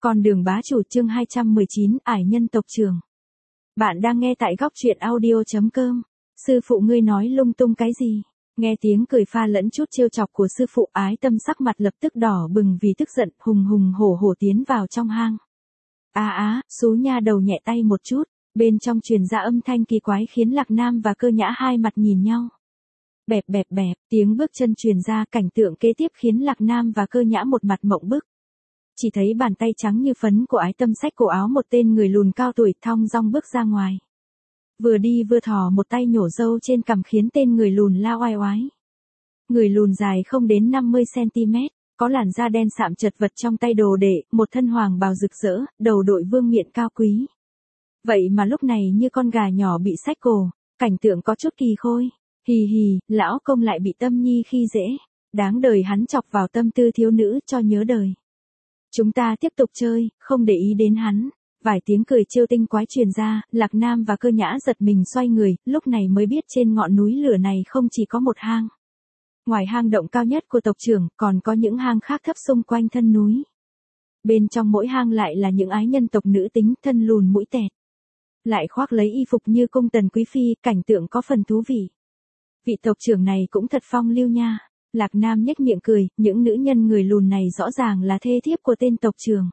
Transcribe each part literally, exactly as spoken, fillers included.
Con đường bá chủ chương hai trăm mười chín, ải nhân tộc trưởng. Bạn đang nghe tại góc truyện audio.com. Sư phụ ngươi nói lung tung cái gì? Nghe tiếng cười pha lẫn chút trêu chọc của sư phụ, Ái Tâm sắc mặt lập tức đỏ bừng vì tức giận, hùng hùng hổ hổ tiến vào trong hang. Á á, xú nha đầu nhẹ tay một chút, bên trong truyền ra âm thanh kỳ quái khiến Lạc Nam và Cơ Nhã hai mặt nhìn nhau. Bẹp bẹp bẹp, tiếng bước chân truyền ra, cảnh tượng kế tiếp khiến Lạc Nam và Cơ Nhã một mặt mộng bức. Chỉ thấy bàn tay trắng như phấn của Ái Tâm xách cổ áo một tên người lùn cao tuổi thong dong bước ra ngoài. Vừa đi vừa thò một tay nhổ râu trên cằm khiến tên người lùn la oai oái. Người lùn dài không đến năm mươi xăng-ti-mét, có làn da đen sạm chật vật, trong tay đồ đệ, một thân hoàng bào rực rỡ, đầu đội vương miện cao quý. Vậy mà lúc này như con gà nhỏ bị xách cổ, cảnh tượng có chút kỳ khôi. Hì hì, lão công lại bị Tâm Nhi khi dễ, đáng đời hắn chọc vào tâm tư thiếu nữ cho nhớ đời. Chúng ta tiếp tục chơi, không để ý đến hắn. Vài tiếng cười trêu tinh quái truyền ra, Lạc Nam và Cơ Nhã giật mình xoay người, lúc này mới biết trên ngọn núi lửa này không chỉ có một hang. Ngoài hang động cao nhất của tộc trưởng, còn có những hang khác thấp xung quanh thân núi. Bên trong mỗi hang lại là những ái nhân tộc nữ tính, thân lùn mũi tẹt. Lại khoác lấy y phục như cung tần quý phi, cảnh tượng có phần thú vị. Vị tộc trưởng này cũng thật phong lưu nha. Lạc Nam nhếch miệng cười, những nữ nhân người lùn này rõ ràng là thê thiếp của tên tộc trưởng.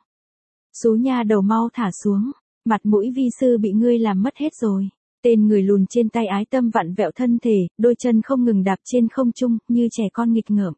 Xú nha đầu mau thả xuống, mặt mũi vi sư bị ngươi làm mất hết rồi. Tên người lùn trên tay Ái Tâm vặn vẹo thân thể, đôi chân không ngừng đạp trên không trung, như trẻ con nghịch ngợm.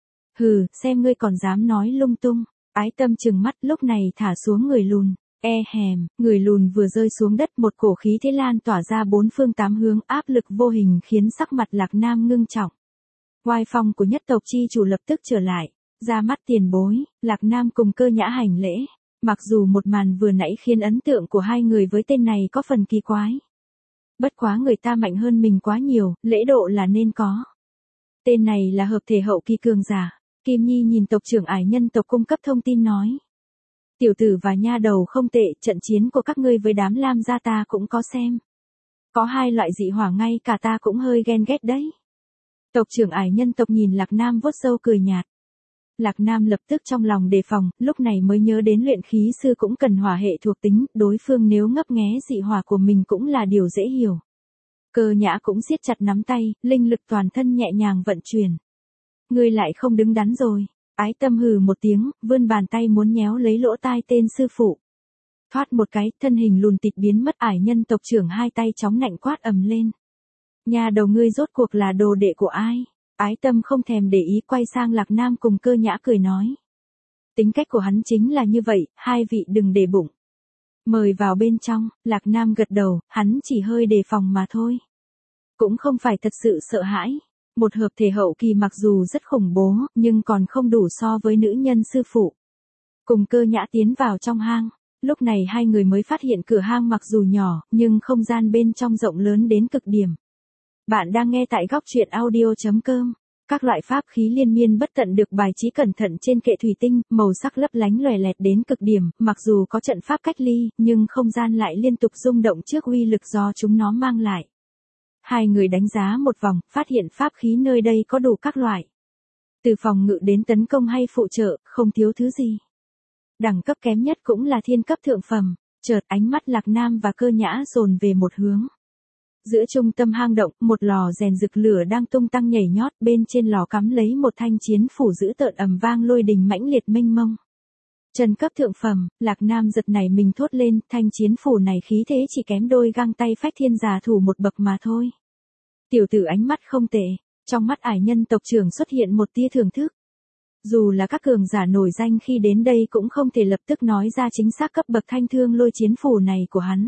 Hừ, xem ngươi còn dám nói lung tung. Ái Tâm trừng mắt, lúc này thả xuống người lùn. E hèm, người lùn vừa rơi xuống đất, một cổ khí thế lan tỏa ra bốn phương tám hướng, áp lực vô hình khiến sắc mặt Lạc Nam ngưng trọng. Oai phong của nhất tộc chi chủ lập tức trở lại, ra mắt tiền bối. Lạc Nam cùng Cơ Nhã hành lễ. Mặc dù một màn vừa nãy khiến ấn tượng của hai người với tên này có phần kỳ quái. Bất quá người ta mạnh hơn mình quá nhiều, lễ độ là nên có. Tên này là hợp thể hậu kỳ cường giả. Kim Nhi nhìn tộc trưởng ải nhân tộc cung cấp thông tin nói. Tiểu tử và nha đầu không tệ, trận chiến của các ngươi với đám Lam gia ta cũng có xem. Có hai loại dị hỏa ngay cả ta cũng hơi ghen ghét đấy. Tộc trưởng ải nhân tộc nhìn Lạc Nam vuốt râu cười nhạt. Lạc Nam lập tức trong lòng đề phòng, lúc này mới nhớ đến luyện khí sư cũng cần hỏa hệ thuộc tính, đối phương nếu ngấp nghé dị hỏa của mình cũng là điều dễ hiểu. Cơ Nhã cũng siết chặt nắm tay, linh lực toàn thân nhẹ nhàng vận chuyển. Ngươi lại không đứng đắn rồi. Ái Tâm hừ một tiếng, vươn bàn tay muốn nhéo lấy lỗ tai tên sư phụ. Thoát một cái, thân hình lùn tịt biến mất, ải nhân tộc trưởng hai tay chóng nạnh quát ầm lên. Nhà đầu ngươi rốt cuộc là đồ đệ của ai? Ái Tâm không thèm để ý, quay sang Lạc Nam cùng Cơ Nhã cười nói. Tính cách của hắn chính là như vậy, hai vị đừng để bụng. Mời vào bên trong. Lạc Nam gật đầu, hắn chỉ hơi đề phòng mà thôi. Cũng không phải thật sự sợ hãi. Một hợp thể hậu kỳ mặc dù rất khủng bố, nhưng còn không đủ so với nữ nhân sư phụ. Cùng Cơ Nhã tiến vào trong hang. Lúc này hai người mới phát hiện cửa hang mặc dù nhỏ, nhưng không gian bên trong rộng lớn đến cực điểm. Bạn đang nghe tại góc truyện audio.com. Các loại pháp khí liên miên bất tận được bài trí cẩn thận trên kệ thủy tinh, màu sắc lấp lánh lòe lẹt đến cực điểm, mặc dù có trận pháp cách ly, nhưng không gian lại liên tục rung động trước uy lực do chúng nó mang lại. Hai người đánh giá một vòng, phát hiện pháp khí nơi đây có đủ các loại. Từ phòng ngự đến tấn công hay phụ trợ, không thiếu thứ gì. Đẳng cấp kém nhất cũng là thiên cấp thượng phẩm. Chợt ánh mắt Lạc Nam và Cơ Nhã dồn về một hướng. Giữa trung tâm hang động, một lò rèn rực lửa đang tung tăng nhảy nhót, bên trên lò cắm lấy một thanh chiến phủ dữ tợn ầm vang lôi đình mãnh liệt mênh mông. Trần cấp thượng phẩm, Lạc Nam giật nảy mình thốt lên, thanh chiến phủ này khí thế chỉ kém đôi găng tay phách thiên giả thủ một bậc mà thôi. Tiểu tử ánh mắt không tệ, trong mắt ải nhân tộc trưởng xuất hiện một tia thưởng thức. Dù là các cường giả nổi danh khi đến đây cũng không thể lập tức nói ra chính xác cấp bậc thanh thương lôi chiến phủ này của hắn.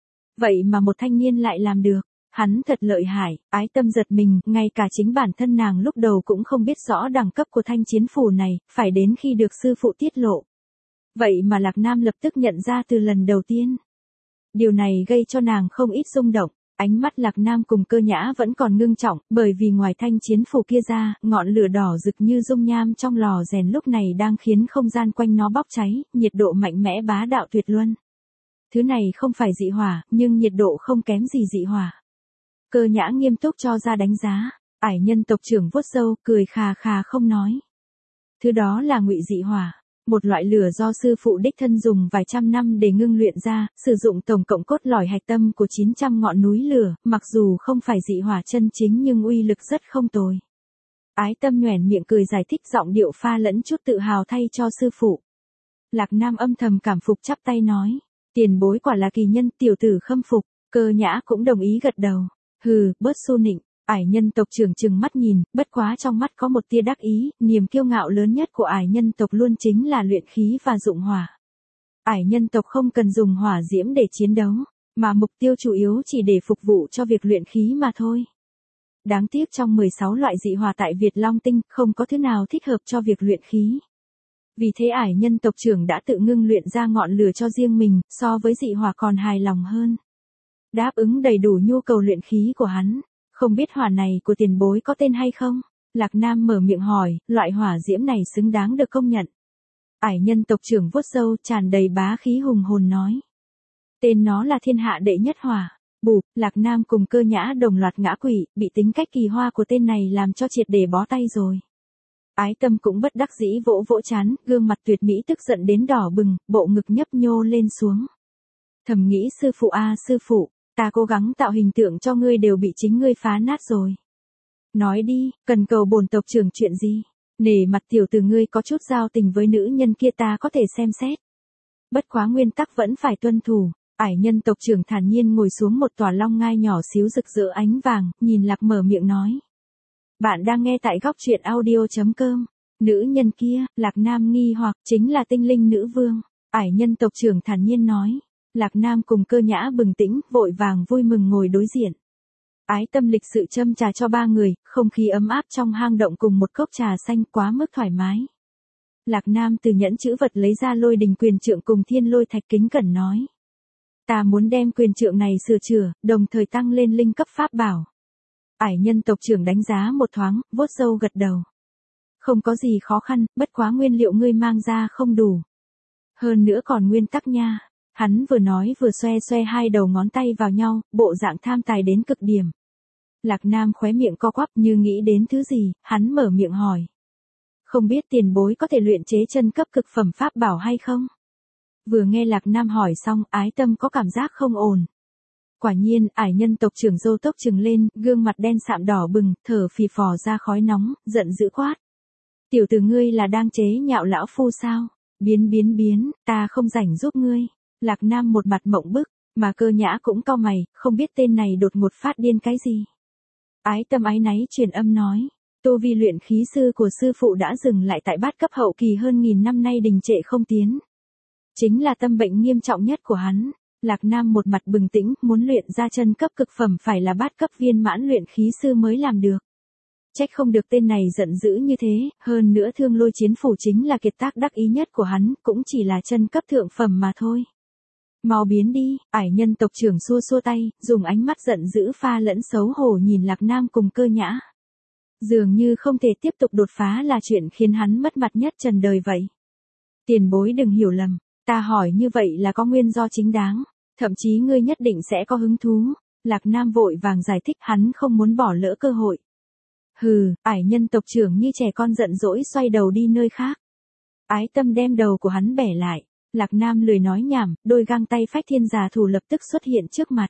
Vậy mà một thanh niên lại làm được, hắn thật lợi hại. Ái Tâm giật mình, ngay cả chính bản thân nàng lúc đầu cũng không biết rõ đẳng cấp của thanh chiến phủ này, phải đến khi được sư phụ tiết lộ. Vậy mà Lạc Nam lập tức nhận ra từ lần đầu tiên. Điều này gây cho nàng không ít rung động. Ánh mắt Lạc Nam cùng Cơ Nhã vẫn còn ngưng trọng, bởi vì ngoài thanh chiến phủ kia ra, ngọn lửa đỏ rực như dung nham trong lò rèn lúc này đang khiến không gian quanh nó bốc cháy, nhiệt độ mạnh mẽ bá đạo tuyệt luân. Thứ này không phải dị hỏa, nhưng nhiệt độ không kém gì dị hỏa. Cơ Nhã nghiêm túc cho ra đánh giá, ải nhân tộc trưởng vuốt râu, cười khà khà không nói. Thứ đó là ngụy dị hỏa. Một loại lửa do sư phụ đích thân dùng vài trăm năm để ngưng luyện ra, sử dụng tổng cộng cốt lõi hạch tâm của chín trăm ngọn núi lửa, mặc dù không phải dị hỏa chân chính nhưng uy lực rất không tồi. Ái Tâm nhoẻn miệng cười giải thích, giọng điệu pha lẫn chút tự hào thay cho sư phụ. Lạc Nam âm thầm cảm phục chắp tay nói. Tiền bối quả là kỳ nhân, tiểu tử khâm phục. Cơ Nhã cũng đồng ý gật đầu. Hừ, bớt xu nịnh. Ải nhân tộc trưởng trừng mắt nhìn, bất quá trong mắt có một tia đắc ý, niềm kiêu ngạo lớn nhất của ải nhân tộc luôn chính là luyện khí và dụng hỏa. Ải nhân tộc không cần dùng hỏa diễm để chiến đấu, mà mục tiêu chủ yếu chỉ để phục vụ cho việc luyện khí mà thôi. Đáng tiếc trong mười sáu loại dị hỏa tại Việt Long Tinh, không có thứ nào thích hợp cho việc luyện khí. Vì thế ải nhân tộc trưởng đã tự ngưng luyện ra ngọn lửa cho riêng mình, so với dị hỏa còn hài lòng hơn. Đáp ứng đầy đủ nhu cầu luyện khí của hắn. Không biết hỏa này của tiền bối có tên hay không? Lạc Nam mở miệng hỏi, loại hỏa diễm này xứng đáng được công nhận. Ải nhân tộc trưởng vuốt râu tràn đầy bá khí hùng hồn nói. Tên nó là thiên hạ đệ nhất hỏa. Bụp, Lạc Nam cùng Cơ Nhã đồng loạt ngã quỵ, bị tính cách kỳ hoa của tên này làm cho triệt để bó tay rồi. Ái Tâm cũng bất đắc dĩ vỗ vỗ trán, gương mặt tuyệt mỹ tức giận đến đỏ bừng, bộ ngực nhấp nhô lên xuống. Thầm nghĩ sư phụ a à, sư phụ, ta cố gắng tạo hình tượng cho ngươi đều bị chính ngươi phá nát rồi. Nói đi, cần cầu bổn tộc trưởng chuyện gì? Nể mặt tiểu tử ngươi có chút giao tình với nữ nhân kia ta có thể xem xét. Bất quá nguyên tắc vẫn phải tuân thủ. Ải nhân tộc trưởng thản nhiên ngồi xuống một tòa long ngai nhỏ xíu rực rỡ ánh vàng, nhìn Lạc mở miệng nói. Bạn đang nghe tại góc truyện audio chấm com. Nữ nhân kia, Lạc Nam nghi hoặc chính là tinh linh nữ vương. Ải nhân tộc trưởng thản nhiên nói. Lạc Nam cùng Cơ Nhã bừng tỉnh, vội vàng vui mừng ngồi đối diện. Ái Tâm lịch sự châm trà cho ba người, không khí ấm áp trong hang động cùng một cốc trà xanh quá mức thoải mái. Lạc Nam từ nhẫn chữ vật lấy ra lôi đình quyền trượng cùng thiên lôi thạch kính cẩn nói. Ta muốn đem quyền trượng này sửa chữa, đồng thời tăng lên linh cấp pháp bảo. Ải nhân tộc trưởng đánh giá một thoáng, vuốt râu gật đầu. Không có gì khó khăn, bất quá nguyên liệu ngươi mang ra không đủ. Hơn nữa còn nguyên tắc nha. Hắn vừa nói vừa xoe xoe hai đầu ngón tay vào nhau, bộ dạng tham tài đến cực điểm. Lạc Nam khóe miệng co quắp như nghĩ đến thứ gì, hắn mở miệng hỏi. Không biết tiền bối có thể luyện chế chân cấp cực phẩm pháp bảo hay không? Vừa nghe Lạc Nam hỏi xong, Ái Tâm có cảm giác không ổn. Quả nhiên, ải nhân tộc trưởng râu tóc trừng lên, gương mặt đen sạm đỏ bừng, thở phì phò ra khói nóng, giận dữ quát. Tiểu tử ngươi là đang chế nhạo lão phu sao? Biến biến biến, ta không rảnh giúp ngươi. Lạc Nam một mặt mộng bức, mà Cơ Nhã cũng cau mày, không biết tên này đột ngột phát điên cái gì. Ái Tâm áy náy truyền âm nói, tu vi luyện khí sư của sư phụ đã dừng lại tại bát cấp hậu kỳ hơn nghìn năm nay đình trệ không tiến. Chính là tâm bệnh nghiêm trọng nhất của hắn. Lạc Nam một mặt bừng tĩnh, muốn luyện ra chân cấp cực phẩm phải là bát cấp viên mãn luyện khí sư mới làm được. Trách không được tên này giận dữ như thế, hơn nữa Thương Lôi Chiến Phủ chính là kiệt tác đắc ý nhất của hắn, cũng chỉ là chân cấp thượng phẩm mà thôi. Mau biến đi, ải nhân tộc trưởng xua xua tay, dùng ánh mắt giận dữ pha lẫn xấu hổ nhìn Lạc Nam cùng Cơ Nhã. Dường như không thể tiếp tục đột phá là chuyện khiến hắn mất mặt nhất trần đời vậy. Tiền bối đừng hiểu lầm, ta hỏi như vậy là có nguyên do chính đáng, thậm chí ngươi nhất định sẽ có hứng thú. Lạc Nam vội vàng giải thích hắn không muốn bỏ lỡ cơ hội. Hừ, ải nhân tộc trưởng như trẻ con giận dỗi xoay đầu đi nơi khác. Ái Tâm đem đầu của hắn bẻ lại. Lạc Nam lười nói nhảm, đôi găng tay phách thiên giả thủ lập tức xuất hiện trước mặt.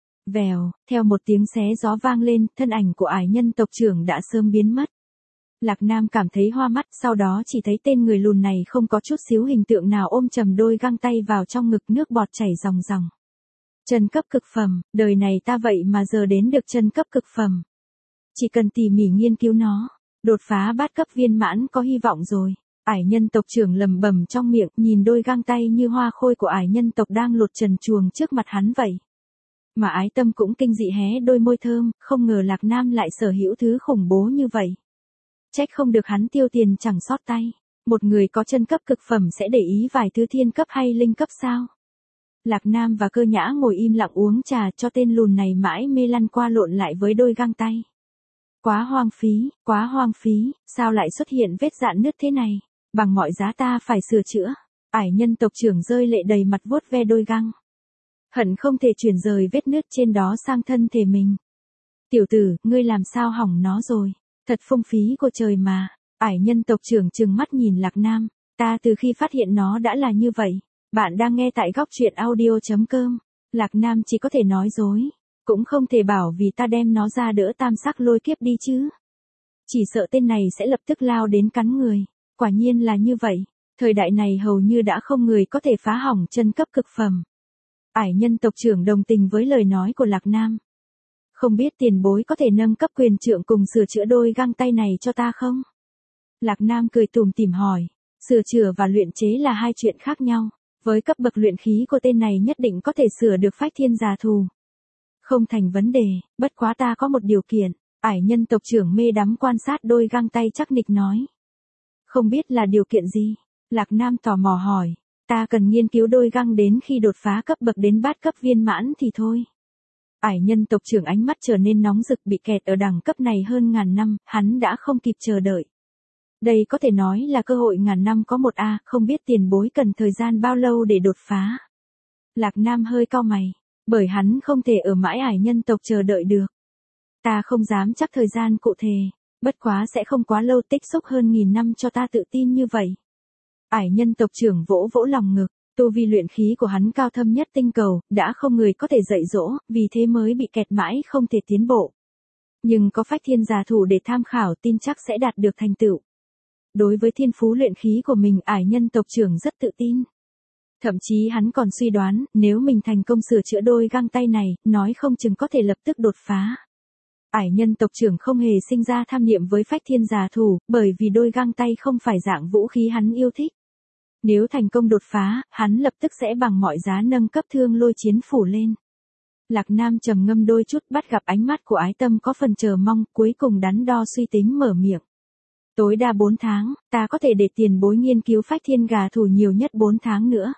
Vèo, theo một tiếng xé gió vang lên, thân ảnh của ải nhân tộc trưởng đã sớm biến mất. Lạc Nam cảm thấy hoa mắt, sau đó chỉ thấy tên người lùn này không có chút xíu hình tượng nào ôm chầm đôi găng tay vào trong ngực, nước bọt chảy ròng ròng. Chân cấp cực phẩm, đời này ta vậy mà giờ đến được chân cấp cực phẩm. Chỉ cần tỉ mỉ nghiên cứu nó, đột phá bát cấp viên mãn có hy vọng rồi. Ải nhân tộc trưởng lầm bầm trong miệng, nhìn đôi găng tay như hoa khôi của ải nhân tộc đang lột trần truồng trước mặt hắn vậy. Mà Ái Tâm cũng kinh dị hé đôi môi thơm, không ngờ Lạc Nam lại sở hữu thứ khủng bố như vậy. Trách không được hắn tiêu tiền chẳng sót tay. Một người có chân cấp cực phẩm sẽ để ý vài thứ thiên cấp hay linh cấp sao? Lạc Nam và Cơ Nhã ngồi im lặng uống trà cho tên lùn này mãi mê lăn qua lộn lại với đôi găng tay. Quá hoang phí, quá hoang phí, sao lại xuất hiện vết rạn nứt thế này? Bằng mọi giá ta phải sửa chữa. Ải nhân tộc trưởng rơi lệ đầy mặt vuốt ve đôi găng. Hận không thể chuyển rời vết nứt trên đó sang thân thể mình. Tiểu tử, ngươi làm sao hỏng nó rồi? Thật phung phí của trời mà. Ải nhân tộc trưởng trừng mắt nhìn Lạc Nam. Ta từ khi phát hiện nó đã là như vậy. Bạn đang nghe tại góc truyện audio.com. Lạc Nam chỉ có thể nói dối. Cũng không thể bảo vì ta đem nó ra đỡ tam sắc lôi kiếp đi chứ. Chỉ sợ tên này sẽ lập tức lao đến cắn người. Quả nhiên là như vậy. Thời đại này hầu như đã không người có thể phá hỏng chân cấp cực phẩm. Ải nhân tộc trưởng đồng tình với lời nói của Lạc Nam. Không biết tiền bối có thể nâng cấp quyền trượng cùng sửa chữa đôi găng tay này cho ta không? Lạc Nam cười tủm tỉm hỏi. Sửa chữa và luyện chế là hai chuyện khác nhau. Với cấp bậc luyện khí của tên này nhất định có thể sửa được phách thiên giả thù. Không thành vấn đề, bất quá ta có một điều kiện. Ải nhân tộc trưởng mê đắm quan sát đôi găng tay chắc nịch nói. Không biết là điều kiện gì? Lạc Nam tò mò hỏi. Ta cần nghiên cứu đôi găng đến khi đột phá cấp bậc đến bát cấp viên mãn thì thôi. Ải nhân tộc trưởng ánh mắt trở nên nóng rực, bị kẹt ở đẳng cấp này hơn ngàn năm, hắn đã không kịp chờ đợi. Đây có thể nói là cơ hội ngàn năm có một a, không biết tiền bối cần thời gian bao lâu để đột phá. Lạc Nam hơi cau mày, bởi hắn không thể ở mãi ải nhân tộc chờ đợi được. Ta không dám chắc thời gian cụ thể, bất quá sẽ không quá lâu, tích xúc hơn nghìn năm cho ta tự tin như vậy. Ải nhân tộc trưởng vỗ vỗ lòng ngực, tu vi luyện khí của hắn cao thâm nhất tinh cầu, đã không người có thể dạy dỗ, vì thế mới bị kẹt mãi không thể tiến bộ. Nhưng có phách thiên giả thủ để tham khảo, tin chắc sẽ đạt được thành tựu. Đối với thiên phú luyện khí của mình, ải nhân tộc trưởng rất tự tin. Thậm chí hắn còn suy đoán, nếu mình thành công sửa chữa đôi găng tay này, nói không chừng có thể lập tức đột phá. Ải nhân tộc trưởng không hề sinh ra tham niệm với phách thiên giả thủ, bởi vì đôi găng tay không phải dạng vũ khí hắn yêu thích. Nếu thành công đột phá, hắn lập tức sẽ bằng mọi giá nâng cấp thương lôi chiến phủ lên. Lạc Nam trầm ngâm đôi chút, bắt gặp ánh mắt của ái tâm có phần chờ mong, cuối cùng đắn đo suy tính mở miệng. Tối đa bốn tháng, ta có thể để tiền bối nghiên cứu phách thiên gà thủ, nhiều nhất bốn tháng nữa.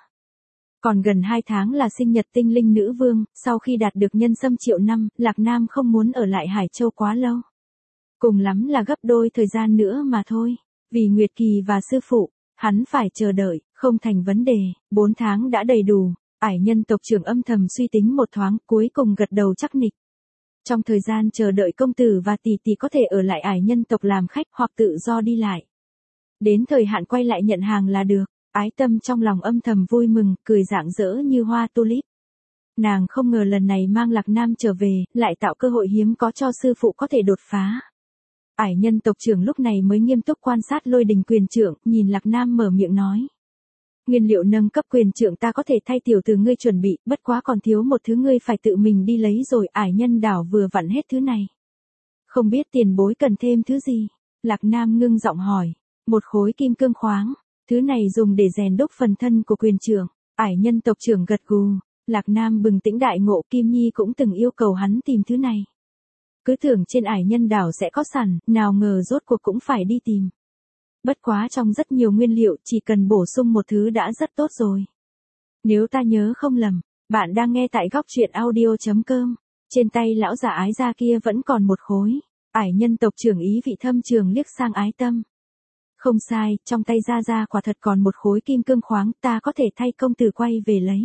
Còn gần hai tháng là sinh nhật tinh linh nữ vương, sau khi đạt được nhân sâm triệu năm, Lạc Nam không muốn ở lại Hải Châu quá lâu. Cùng lắm là gấp đôi thời gian nữa mà thôi. Vì Nguyệt Kỳ và sư phụ, hắn phải chờ đợi, không thành vấn đề, bốn tháng đã đầy đủ. Ải nhân tộc trưởng âm thầm suy tính một thoáng, cuối cùng gật đầu chắc nịch. Trong thời gian chờ đợi công tử và tỷ tỷ có thể ở lại ải nhân tộc làm khách hoặc tự do đi lại. Đến thời hạn quay lại nhận hàng là được. Ái tâm trong lòng âm thầm vui mừng, cười rạng rỡ như hoa tulip. Nàng không ngờ lần này mang Lạc Nam trở về, lại tạo cơ hội hiếm có cho sư phụ có thể đột phá. Ải nhân tộc trưởng lúc này mới nghiêm túc quan sát lôi đình quyền trượng, nhìn Lạc Nam mở miệng nói. Nguyên liệu nâng cấp quyền trượng ta có thể thay tiểu từ ngươi chuẩn bị, bất quá còn thiếu một thứ ngươi phải tự mình đi lấy rồi. Ải nhân đảo vừa vặn hết thứ này. Không biết tiền bối cần thêm thứ gì? Lạc Nam ngưng giọng hỏi. Một khối kim cương khoáng. Thứ này dùng để rèn đúc phần thân của quyền trượng. Ải nhân tộc trưởng gật gù. Lạc Nam bừng tỉnh đại ngộ, Kim Nhi cũng từng yêu cầu hắn tìm thứ này. Cứ tưởng trên ải nhân đảo sẽ có sẵn, nào ngờ rốt cuộc cũng phải đi tìm. Bất quá trong rất nhiều nguyên liệu, chỉ cần bổ sung một thứ đã rất tốt rồi. Nếu ta nhớ không lầm, bạn đang nghe tại góc truyện audio.com. Trên tay lão già ái gia kia vẫn còn một khối. Ải nhân tộc trưởng ý vị thâm trường liếc sang ái tâm. Không sai, trong tay Gia Gia quả thật còn một khối kim cương khoáng, ta có thể thay công tử quay về lấy.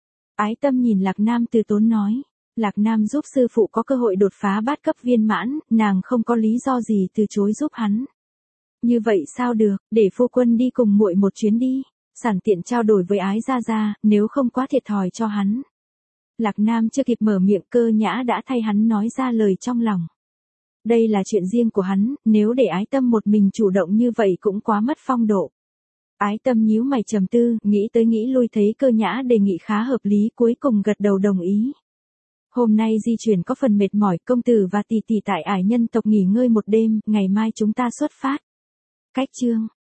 Ái tâm nhìn Lạc Nam từ tốn nói. Lạc Nam giúp sư phụ có cơ hội đột phá bát cấp viên mãn, nàng không có lý do gì từ chối giúp hắn. Như vậy sao được, để phu quân đi cùng muội một chuyến đi, sẵn tiện trao đổi với ái Gia Gia, nếu không quá thiệt thòi cho hắn. Lạc Nam chưa kịp mở miệng, Cơ Nhã đã thay hắn nói ra lời trong lòng. Đây là chuyện riêng của hắn, nếu để ái tâm một mình chủ động như vậy cũng quá mất phong độ. Ái tâm nhíu mày trầm tư, nghĩ tới nghĩ lui thấy Cơ Nhã đề nghị khá hợp lý, cuối cùng gật đầu đồng ý. Hôm nay di chuyển có phần mệt mỏi, công tử và tỷ tỷ tại ải nhân tộc nghỉ ngơi một đêm, ngày mai chúng ta xuất phát. Cách chương